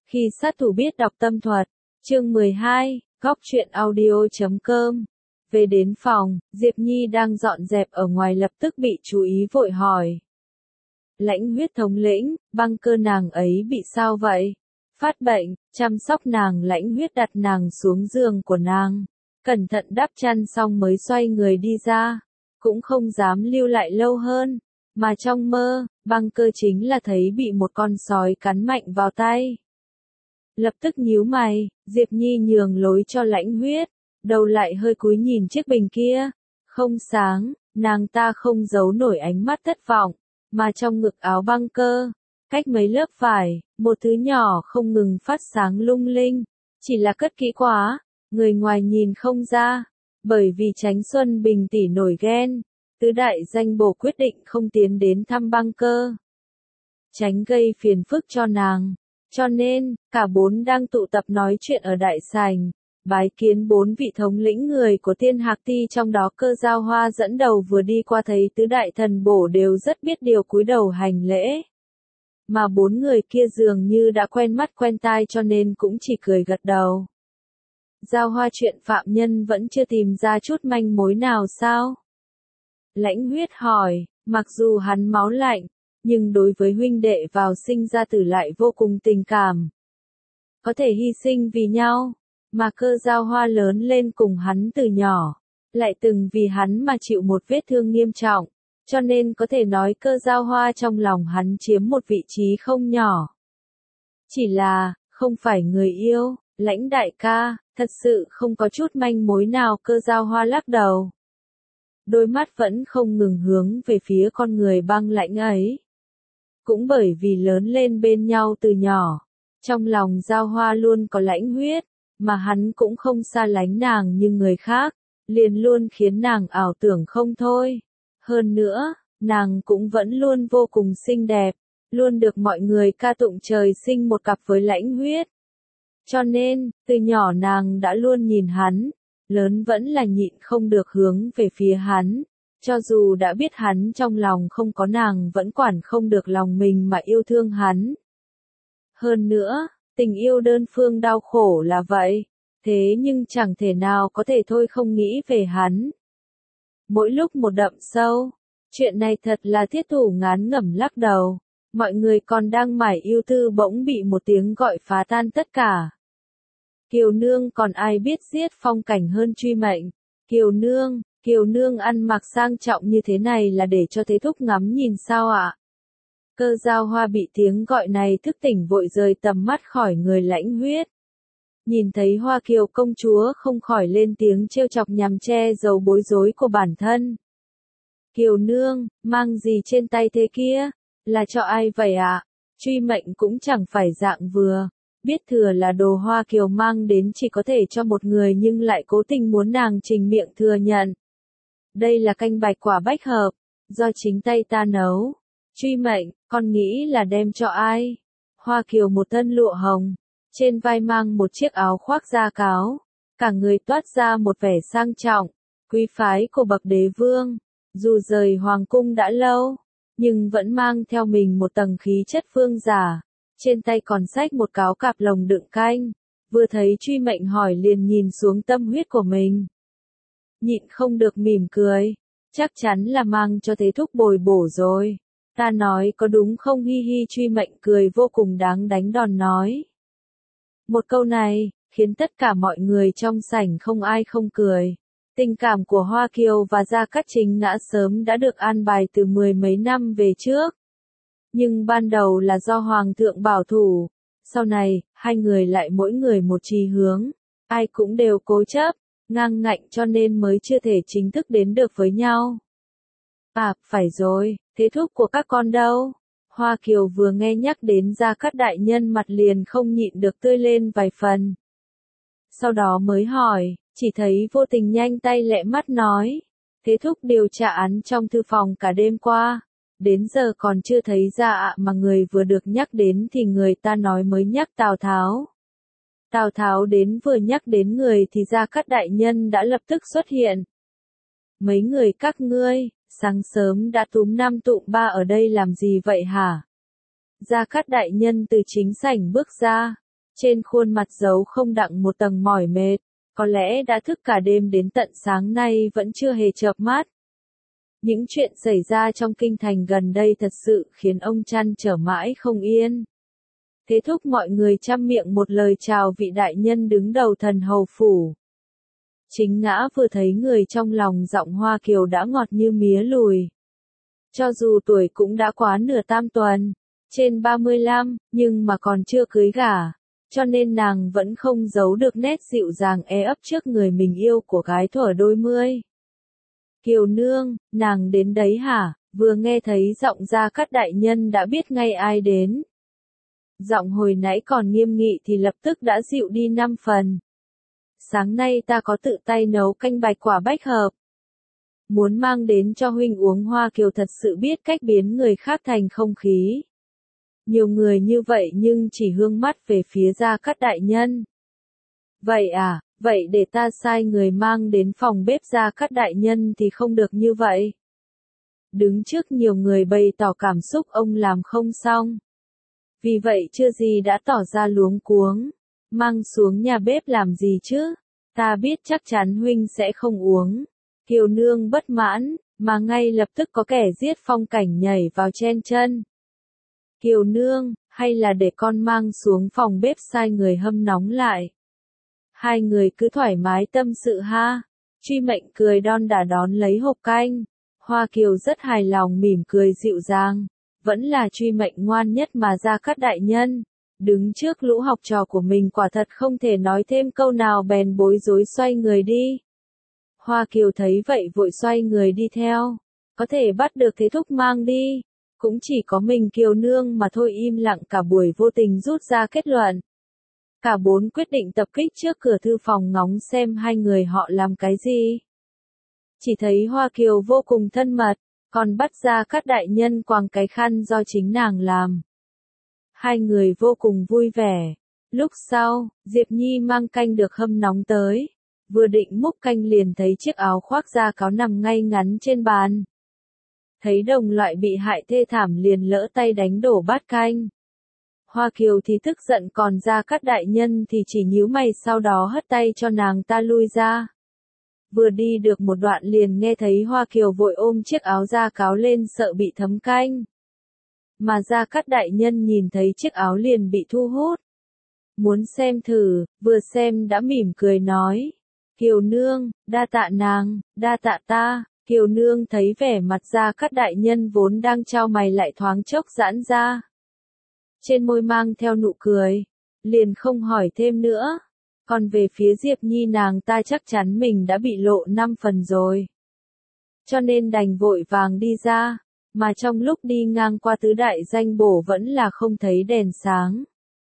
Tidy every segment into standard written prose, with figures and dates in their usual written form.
Khi sát thủ biết đọc tâm thuật, chương 12, góc truyện audio.com. Về đến phòng, Diệp Nhi đang dọn dẹp ở ngoài lập tức bị chú ý vội hỏi. Lãnh huyết thống lĩnh, băng cơ nàng ấy bị sao vậy? Phát bệnh, chăm sóc nàng. Lãnh huyết đặt nàng xuống giường của nàng, cẩn thận đắp chăn xong mới xoay người đi ra, cũng không dám lưu lại lâu hơn, mà trong mơ, băng cơ chính là thấy bị một con sói cắn mạnh vào tay. Lập tức nhíu mày, Diệp Nhi nhường lối cho lãnh huyết, đầu lại hơi cúi nhìn chiếc bình kia, không sáng, nàng ta không giấu nổi ánh mắt thất vọng, mà trong ngực áo băng cơ, cách mấy lớp vải, một thứ nhỏ không ngừng phát sáng lung linh, chỉ là cất kỹ quá, người ngoài nhìn không ra, bởi vì tránh Xuân Bình tỷ nổi ghen, tứ đại danh bổ quyết định không tiến đến thăm băng cơ, tránh gây phiền phức cho nàng. Cho nên, cả bốn đang tụ tập nói chuyện ở đại sảnh, bái kiến bốn vị thống lĩnh người của Thiên Hạc Ti, trong đó Cơ Giao Hoa dẫn đầu vừa đi qua thấy tứ đại thần bổ đều rất biết điều cúi đầu hành lễ. Mà bốn người kia dường như đã quen mắt quen tai cho nên cũng chỉ cười gật đầu. Giao Hoa, chuyện phạm nhân vẫn chưa tìm ra chút manh mối nào sao? Lãnh huyết hỏi, mặc dù hắn máu lạnh, nhưng đối với huynh đệ vào sinh ra tử lại vô cùng tình cảm. Có thể hy sinh vì nhau, mà Cơ Giao Hoa lớn lên cùng hắn từ nhỏ, lại từng vì hắn mà chịu một vết thương nghiêm trọng, cho nên có thể nói Cơ Giao Hoa trong lòng hắn chiếm một vị trí không nhỏ. Chỉ là, không phải người yêu, Lãnh đại ca, thật sự không có chút manh mối nào. Cơ Giao Hoa lắc đầu. Đôi mắt vẫn không ngừng hướng về phía con người băng lãnh ấy. Cũng bởi vì lớn lên bên nhau từ nhỏ, trong lòng Giao Hoa luôn có lãnh huyết, mà hắn cũng không xa lánh nàng như người khác, liền luôn khiến nàng ảo tưởng không thôi. Hơn nữa, nàng cũng vẫn luôn vô cùng xinh đẹp, luôn được mọi người ca tụng trời sinh một cặp với lãnh huyết. Cho nên, từ nhỏ nàng đã luôn nhìn hắn, lớn vẫn là nhịn không được hướng về phía hắn. Cho dù đã biết hắn trong lòng không có nàng vẫn quản không được lòng mình mà yêu thương hắn. Hơn nữa, tình yêu đơn phương đau khổ là vậy, thế nhưng chẳng thể nào có thể thôi không nghĩ về hắn. Mỗi lúc một đậm sâu, chuyện này thật là Thiết Thủ ngán ngẩm lắc đầu, mọi người còn đang mải yêu tư bỗng bị một tiếng gọi phá tan tất cả. Kiều nương, còn ai biết giết phong cảnh hơn truy mệnh? Kiều nương ăn mặc sang trọng như thế này là để cho Thế Thúc ngắm nhìn sao ạ? Cơ Giao Hoa bị tiếng gọi này thức tỉnh vội rời tầm mắt khỏi người lãnh huyết. Nhìn thấy Hoa Kiều công chúa không khỏi lên tiếng trêu chọc nhằm che giấu bối rối của bản thân. Kiều nương, mang gì trên tay thế kia? Là cho ai vậy ạ? Truy mệnh cũng chẳng phải dạng vừa. Biết thừa là đồ Hoa Kiều mang đến chỉ có thể cho một người nhưng lại cố tình muốn nàng trình miệng thừa nhận. Đây là canh bạch quả bách hợp, do chính tay ta nấu. Truy mệnh, con nghĩ là đem cho ai? Hoa Kiều một thân lụa hồng, trên vai mang một chiếc áo khoác da cáo, cả người toát ra một vẻ sang trọng, quý phái của bậc đế vương. Dù rời hoàng cung đã lâu, nhưng vẫn mang theo mình một tầng khí chất vương giả. Trên tay còn xách một cáo cạp lồng đựng canh, vừa thấy truy mệnh hỏi liền nhìn xuống tâm huyết của mình. Nhịn không được mỉm cười, chắc chắn là mang cho Thế Thúc bồi bổ rồi. Ta nói có đúng không? Hi hi. Truy mệnh cười vô cùng đáng đánh đòn nói. Một câu này, khiến tất cả mọi người trong sảnh không ai không cười. Tình cảm của Hoa Kiều và Gia Cát Chính đã sớm đã được an bài từ mười mấy năm về trước. Nhưng ban đầu là do Hoàng thượng bảo thủ, sau này, hai người lại mỗi người một chí hướng, ai cũng đều cố chấp, ngang ngạnh cho nên mới chưa thể chính thức đến được với nhau. À, phải rồi, Thế Thúc của các con đâu? Hoa Kiều vừa nghe nhắc đến Gia Cát đại nhân mặt liền không nhịn được tươi lên vài phần. Sau đó mới hỏi, chỉ thấy vô tình nhanh tay lẹ mắt nói, Thế Thúc điều tra án trong thư phòng cả đêm qua. Đến giờ còn chưa thấy ra ạ, mà người vừa được nhắc đến thì người ta nói mới nhắc Tào Tháo. Tào Tháo đến vừa nhắc đến người thì Gia Cát đại nhân đã lập tức xuất hiện. Mấy người các ngươi, sáng sớm đã túm năm tụm ba ở đây làm gì vậy hả? Gia Cát đại nhân từ chính sảnh bước ra, Trên khuôn mặt giấu không đặng một tầng mỏi mệt, có lẽ đã thức cả đêm đến tận sáng nay vẫn chưa hề chợp mắt. Những chuyện xảy ra trong kinh thành gần đây thật sự khiến ông trăn trở mãi không yên. Thế thúc mọi người trăm miệng một lời chào vị đại nhân đứng đầu thần hầu phủ. Chính ngã vừa thấy người trong lòng giọng Hoa Kiều đã ngọt như mía lùi. Cho dù tuổi cũng đã quá nửa tam tuần, trên 35, nhưng mà còn chưa cưới gả, cho nên nàng vẫn không giấu được nét dịu dàng ấp trước người mình yêu của gái thuở đôi mươi. Kiều nương, nàng đến đấy hả? Vừa nghe thấy giọng Gia Cát đại nhân đã biết ngay ai đến. Giọng hồi nãy còn nghiêm nghị thì lập tức đã dịu đi 5 phần. Sáng nay ta có tự tay nấu canh bạch quả bách hợp. Muốn mang đến cho huynh uống. Hoa Kiều thật sự biết cách biến người khác thành không khí. Nhiều người như vậy nhưng chỉ hướng mắt về phía Gia Cát đại nhân. Vậy à, vậy để ta sai người mang đến phòng bếp Gia Cát đại nhân thì không được như vậy. Đứng trước nhiều người bày tỏ cảm xúc ông làm không xong. Vì vậy chưa gì đã tỏ ra luống cuống. Mang xuống nhà bếp làm gì chứ? Ta biết chắc chắn huynh sẽ không uống. Kiều nương bất mãn, mà ngay lập tức có kẻ giết phong cảnh nhảy vào chen chân. Kiều nương, hay là để con mang xuống phòng bếp sai người hâm nóng lại. Hai người cứ thoải mái tâm sự ha. Truy Mệnh cười đon đả đón lấy hộp canh. Hoa Kiều rất hài lòng mỉm cười dịu dàng. Vẫn là Truy Mệnh ngoan nhất mà Gia Cát đại nhân. Đứng trước lũ học trò của mình quả thật không thể nói thêm câu nào bèn bối rối xoay người đi. Hoa Kiều thấy vậy vội xoay người đi theo. Có thể bắt được thế thúc mang đi. Cũng chỉ có mình Kiều nương mà thôi, im lặng cả buổi vô tình rút ra kết luận. Cả bốn quyết định tập kích trước cửa thư phòng ngóng xem hai người họ làm cái gì. Chỉ thấy Hoa Kiều vô cùng thân mật, còn bắt Gia Cát đại nhân quàng cái khăn do chính nàng làm. Hai người vô cùng vui vẻ. Lúc sau, Diệp Nhi mang canh được hâm nóng tới. Vừa định múc canh liền thấy chiếc áo khoác da cáo nằm ngay ngắn trên bàn. Thấy đồng loại bị hại thê thảm liền lỡ tay đánh đổ bát canh. Hoa Kiều thì tức giận, còn Gia Cát đại nhân thì chỉ nhíu mày, sau đó hất tay cho nàng ta lui ra. Vừa đi được một đoạn liền nghe thấy Hoa Kiều vội ôm chiếc áo da cáo lên sợ bị thấm canh. Mà Gia Cát đại nhân nhìn thấy chiếc áo liền bị thu hút. Muốn xem thử, vừa xem đã mỉm cười nói. Kiều nương, đa tạ nàng, đa tạ ta. Kiều nương thấy vẻ mặt Gia Cát đại nhân vốn đang chau mày lại thoáng chốc giãn ra. Trên môi mang theo nụ cười, liền không hỏi thêm nữa. Còn về phía Diệp Nhi, nàng ta chắc chắn mình đã bị lộ 5 phần rồi. Cho nên đành vội vàng đi ra, mà trong lúc đi ngang qua tứ đại danh bổ vẫn là không thấy đèn sáng.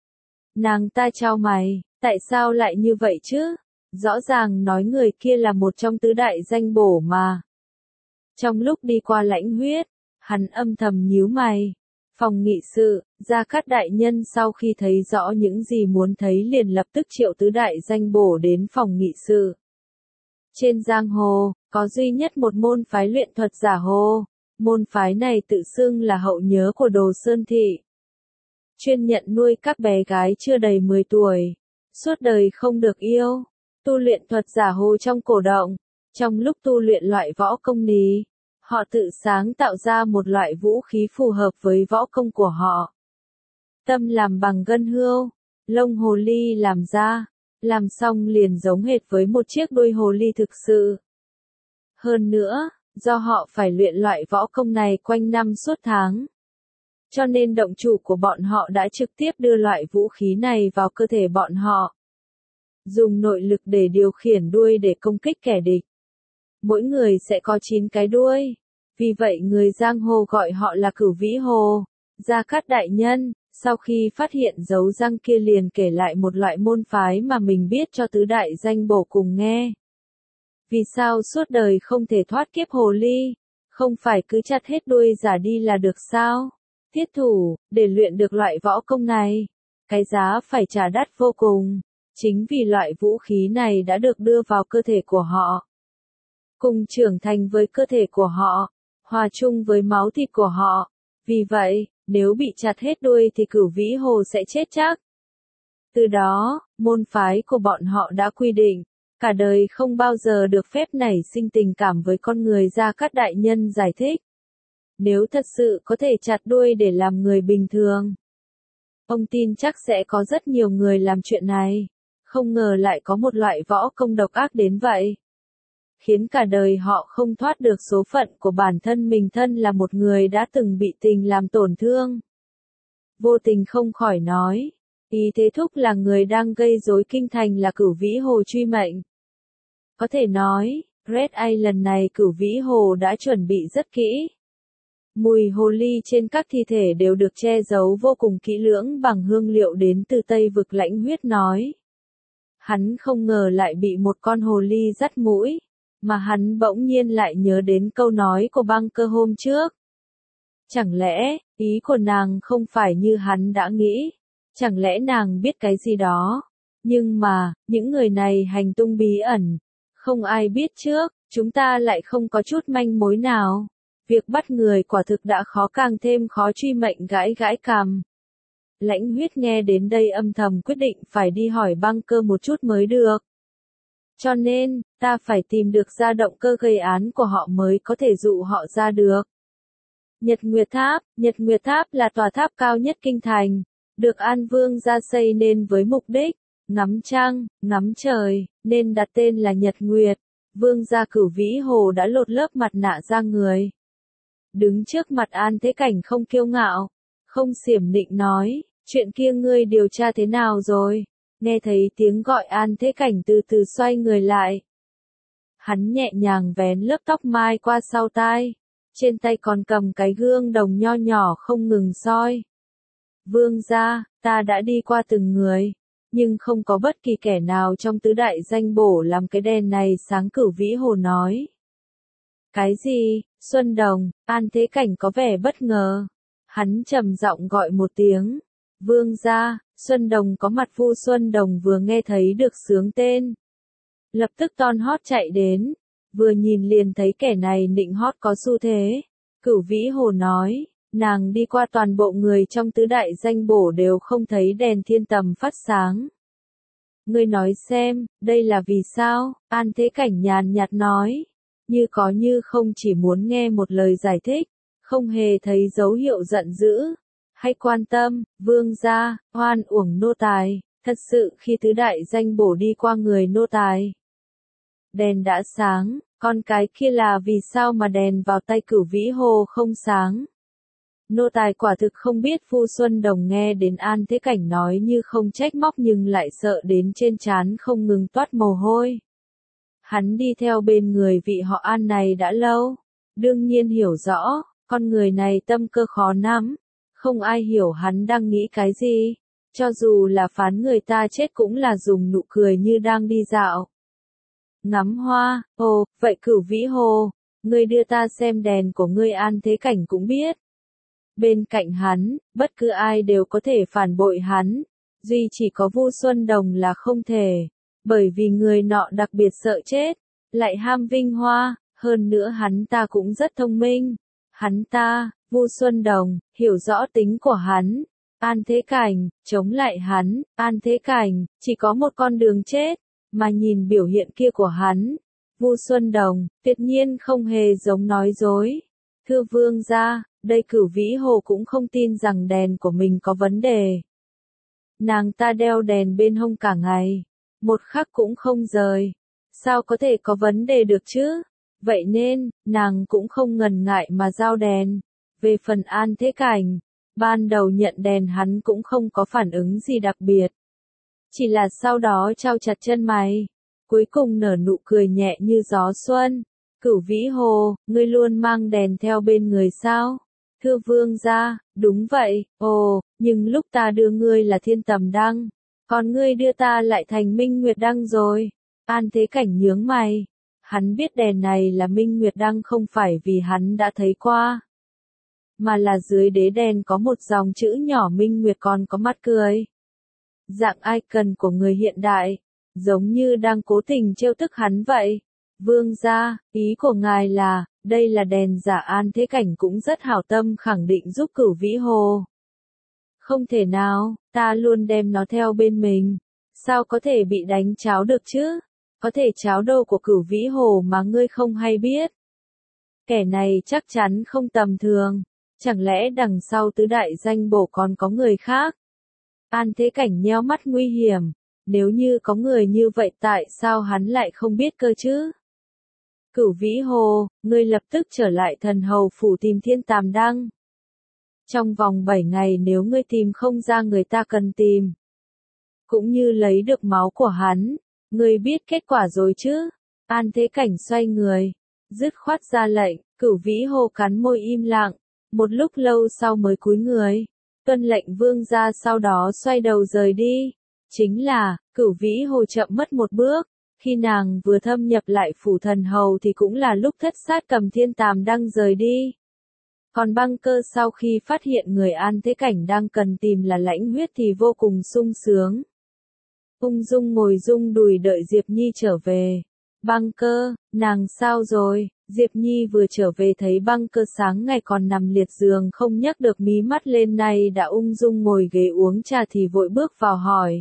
Nàng ta chau mày, tại sao lại như vậy chứ? Rõ ràng nói người kia là một trong tứ đại danh bổ mà. Trong lúc đi qua Lãnh Huyết, hắn âm thầm nhíu mày. Phòng nghị sự, Gia Cát đại nhân sau khi thấy rõ những gì muốn thấy liền lập tức triệu tứ đại danh bổ đến phòng nghị sự. Trên giang hồ, có duy nhất một môn phái luyện thuật giả hồ. Môn phái này tự xưng là hậu nhớ của Đồ Sơn Thị. Chuyên nhận nuôi các bé gái chưa đầy 10 tuổi. Suốt đời không được yêu. Tu luyện thuật giả hồ trong cổ động. Trong lúc tu luyện loại võ công ní, họ tự sáng tạo ra một loại vũ khí phù hợp với võ công của họ. Tâm làm bằng gân hươu, lông hồ ly làm ra, làm xong liền giống hệt với một chiếc đuôi hồ ly thực sự. Hơn nữa, do họ phải luyện loại võ công này quanh năm suốt tháng, cho nên động chủ của bọn họ đã trực tiếp đưa loại vũ khí này vào cơ thể bọn họ. Dùng nội lực để điều khiển đuôi để công kích kẻ địch. Mỗi người sẽ có 9 cái đuôi. Vì vậy người giang hồ gọi họ là Cửu Vĩ Hồ. Gia Cát đại nhân, sau khi phát hiện dấu răng kia liền kể lại một loại môn phái mà mình biết cho tứ đại danh bổ cùng nghe. Vì sao suốt đời không thể thoát kiếp hồ ly? Không phải cứ chặt hết đuôi giả đi là được sao? Thiết thủ, để luyện được loại võ công này, cái giá phải trả đắt vô cùng. Chính vì loại vũ khí này đã được đưa vào cơ thể của họ, cùng trưởng thành với cơ thể của họ, hòa chung với máu thịt của họ. Vì vậy, nếu bị chặt hết đuôi thì Cửu Vĩ Hồ sẽ chết chắc. Từ đó, môn phái của bọn họ đã quy định, cả đời không bao giờ được phép nảy sinh tình cảm với con người. Gia Cát đại nhân giải thích. Nếu thật sự có thể chặt đuôi để làm người bình thường, ông tin chắc sẽ có rất nhiều người làm chuyện này. Không ngờ lại có một loại võ công độc ác đến vậy, khiến cả đời họ không thoát được số phận của bản thân mình. Thân là một người đã từng bị tình làm tổn thương, Vô Tình không khỏi nói, ý Thế Thúc là người đang gây rối kinh thành là Cửu Vĩ Hồ truy mệnh. Có thể nói, Red Eye lần này Cửu Vĩ Hồ đã chuẩn bị rất kỹ. Mùi hồ ly trên các thi thể đều được che giấu vô cùng kỹ lưỡng bằng hương liệu đến từ Tây Vực. Lãnh Huyết nói. Hắn không ngờ lại bị một con hồ ly dắt mũi, mà hắn bỗng nhiên lại nhớ đến câu nói của Băng Cơ hôm trước. Chẳng lẽ, ý của nàng không phải như hắn đã nghĩ? Chẳng lẽ nàng biết cái gì đó? Nhưng mà, những người này hành tung bí ẩn, không ai biết trước, chúng ta lại không có chút manh mối nào. Việc bắt người quả thực đã khó, càng thêm khó. Truy mệnh gãi gãi cằm. Lãnh Huyết nghe đến đây âm thầm quyết định phải đi hỏi Băng Cơ một chút mới được. Cho nên, ta phải tìm được ra động cơ gây án của họ mới có thể dụ họ ra được. Nhật Nguyệt Tháp là tòa tháp cao nhất kinh thành, được An Vương gia xây nên với mục đích ngắm trăng, ngắm trời, nên đặt tên là Nhật Nguyệt. Vương gia Cửu Vĩ Hồ đã lột lớp mặt nạ ra người, đứng trước mặt An Thế Cảnh không kiêu ngạo, không xiểm nịnh nói, chuyện kia ngươi điều tra thế nào rồi? Nghe thấy tiếng gọi An Thế Cảnh từ từ xoay người lại. Hắn nhẹ nhàng vén lớp tóc mai qua sau tai, trên tay còn cầm cái gương đồng nho nhỏ không ngừng soi. Vương gia, ta đã đi qua từng người, nhưng không có bất kỳ kẻ nào trong tứ đại danh bổ làm cái đèn này sáng. Cửu Vĩ Hồ nói. Cái gì? Xuân Đồng? An Thế Cảnh có vẻ bất ngờ. Hắn trầm giọng gọi một tiếng. Vương gia, Xuân Đồng có mặt. Vu Xuân Đồng vừa nghe thấy được xướng tên, lập tức ton hót chạy đến, vừa nhìn liền thấy kẻ này nịnh hót có xu thế. Cửu Vĩ Hồ nói, nàng đi qua toàn bộ người trong tứ đại danh bổ đều không thấy đèn thiên tầm phát sáng. Ngươi nói xem, đây là vì sao? An Thế Cảnh nhàn nhạt nói, như có như không, chỉ muốn nghe một lời giải thích, không hề thấy dấu hiệu giận dữ hay quan tâm. Vương gia, oan uổng nô tài, thật sự khi tứ đại danh bổ đi qua người nô tài, đèn đã sáng, con cái kia là vì sao mà đèn vào tay Cửu Vĩ Hồ không sáng? Nô tài quả thực không biết. Vu Xuân Đồng nghe đến An Thế Cảnh nói như không trách móc nhưng lại sợ đến trên trán không ngừng toát mồ hôi. Hắn đi theo bên người vị họ An này đã lâu, đương nhiên hiểu rõ, con người này tâm cơ khó nắm, không ai hiểu hắn đang nghĩ cái gì, cho dù là phán người ta chết cũng là dùng nụ cười như đang đi dạo. Ngắm hoa. Ồ, vậy Cửu Vĩ Hồ, ngươi đưa ta xem đèn của ngươi. An Thế Cảnh cũng biết, bên cạnh hắn, bất cứ ai đều có thể phản bội hắn, duy chỉ có Vu Xuân Đồng là không thể, bởi vì người nọ đặc biệt sợ chết, lại ham vinh hoa, hơn nữa hắn ta cũng rất thông minh. Hắn ta, Vu Xuân Đồng, hiểu rõ tính của hắn. An Thế Cảnh, chống lại hắn. An Thế Cảnh, chỉ có một con đường chết, mà nhìn biểu hiện kia của hắn, Vu Xuân Đồng, tuyệt nhiên không hề giống nói dối. Thưa vương gia, đây Cửu Vĩ Hồ cũng không tin rằng đèn của mình có vấn đề. Nàng ta đeo đèn bên hông cả ngày, một khắc cũng không rời, sao có thể có vấn đề được chứ? Vậy nên, nàng cũng không ngần ngại mà giao đèn. Về phần An Thế Cảnh, ban đầu nhận đèn hắn cũng không có phản ứng gì đặc biệt, chỉ là sau đó chau chặt chân mày, cuối cùng nở nụ cười nhẹ như gió xuân. Cửu Vĩ Hồ, ngươi luôn mang đèn theo bên người sao? Thưa vương gia, đúng vậy. Ồ, nhưng lúc ta đưa ngươi là Thiên Tầm Đăng, còn ngươi đưa ta lại thành Minh Nguyệt Đăng rồi. An Thế Cảnh nhướng mày, hắn biết đèn này là Minh Nguyệt Đăng không phải vì hắn đã thấy qua, mà là dưới đế đèn có một dòng chữ nhỏ Minh Nguyệt còn có mắt cười. Dạng icon của người hiện đại, giống như đang cố tình trêu tức hắn vậy. Vương gia, ý của ngài là, đây là đèn giả? An Thế Cảnh cũng rất hảo tâm khẳng định giúp Cửu Vĩ Hồ. Không thể nào, ta luôn đem nó theo bên mình. Sao có thể bị đánh cháo được chứ? Có thể cháo đâu của Cửu Vĩ Hồ mà ngươi không hay biết. Kẻ này chắc chắn không tầm thường. Chẳng lẽ đằng sau tứ đại danh bổ còn có người khác? An Thế Cảnh nheo mắt nguy hiểm. Nếu như có người như vậy tại sao hắn lại không biết cơ chứ? Cửu Vĩ Hồ, ngươi lập tức trở lại Thần Hầu phủ tìm Thiên Tàm Đăng. Trong vòng 7 ngày nếu ngươi tìm không ra người ta cần tìm, cũng như lấy được máu của hắn, ngươi biết kết quả rồi chứ? An Thế Cảnh xoay người, dứt khoát ra lệnh, Cửu Vĩ Hồ cắn môi im lặng, một lúc lâu sau mới cúi người, tuân lệnh vương gia, sau đó xoay đầu rời đi. Chính là, Cửu Vĩ Hồ chậm mất một bước, khi nàng vừa thâm nhập lại phủ Thần Hầu thì cũng là lúc Thất Sát cầm Thiên Tàm Đăng rời đi. Còn Băng Cơ sau khi phát hiện người An Thế Cảnh đang cần tìm là Lãnh Huyết thì vô cùng sung sướng. Ung dung ngồi rung đùi đợi Diệp Nhi trở về. Băng Cơ, nàng sao rồi? Diệp Nhi vừa trở về thấy Băng Cơ sáng ngày còn nằm liệt giường không nhấc được mí mắt lên, nay đã ung dung ngồi ghế uống trà thì vội bước vào hỏi.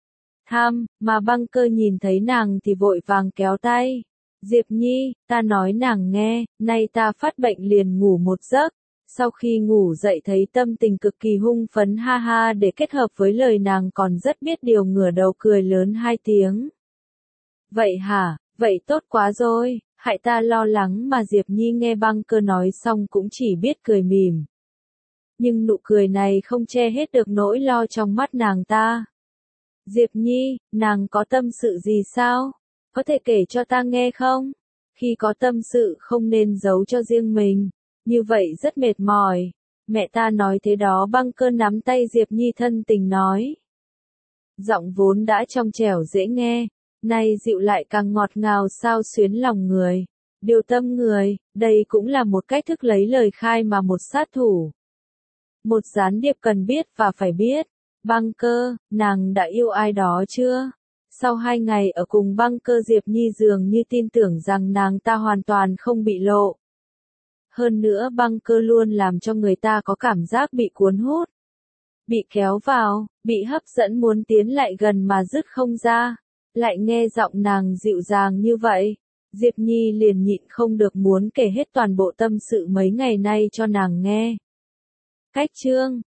Mà Băng Cơ nhìn thấy nàng thì vội vàng kéo tay. Diệp Nhi, ta nói nàng nghe, nay ta phát bệnh liền ngủ một giấc. Sau khi ngủ dậy thấy tâm tình cực kỳ hung phấn, ha ha, để kết hợp với lời nàng còn rất biết điều, ngửa đầu cười lớn 2 tiếng. Vậy hả, vậy tốt quá rồi, hại ta lo lắng mà. Diệp Nhi nghe Băng Cơ nói xong cũng chỉ biết cười mỉm. Nhưng nụ cười này không che hết được nỗi lo trong mắt nàng ta. Diệp Nhi, nàng có tâm sự gì sao? Có thể kể cho ta nghe không? Khi có tâm sự không nên giấu cho riêng mình. Như vậy rất mệt mỏi. Mẹ ta nói thế đó. Băng Cơ nắm tay Diệp Nhi thân tình nói. Giọng vốn đã trong trẻo dễ nghe, nay dịu lại càng ngọt ngào xao xuyến lòng người, điều tâm người. Đây cũng là một cách thức lấy lời khai mà một sát thủ, một gián điệp cần biết và phải biết. Băng Cơ, nàng đã yêu ai đó chưa? Sau 2 ngày ở cùng Băng Cơ, Diệp Nhi dường như tin tưởng rằng nàng ta hoàn toàn không bị lộ. Hơn nữa Băng Cơ luôn làm cho người ta có cảm giác bị cuốn hút, bị kéo vào, bị hấp dẫn muốn tiến lại gần mà dứt không ra. Lại nghe giọng nàng dịu dàng như vậy, Diệp Nhi liền nhịn không được muốn kể hết toàn bộ tâm sự mấy ngày nay cho nàng nghe. Cách chương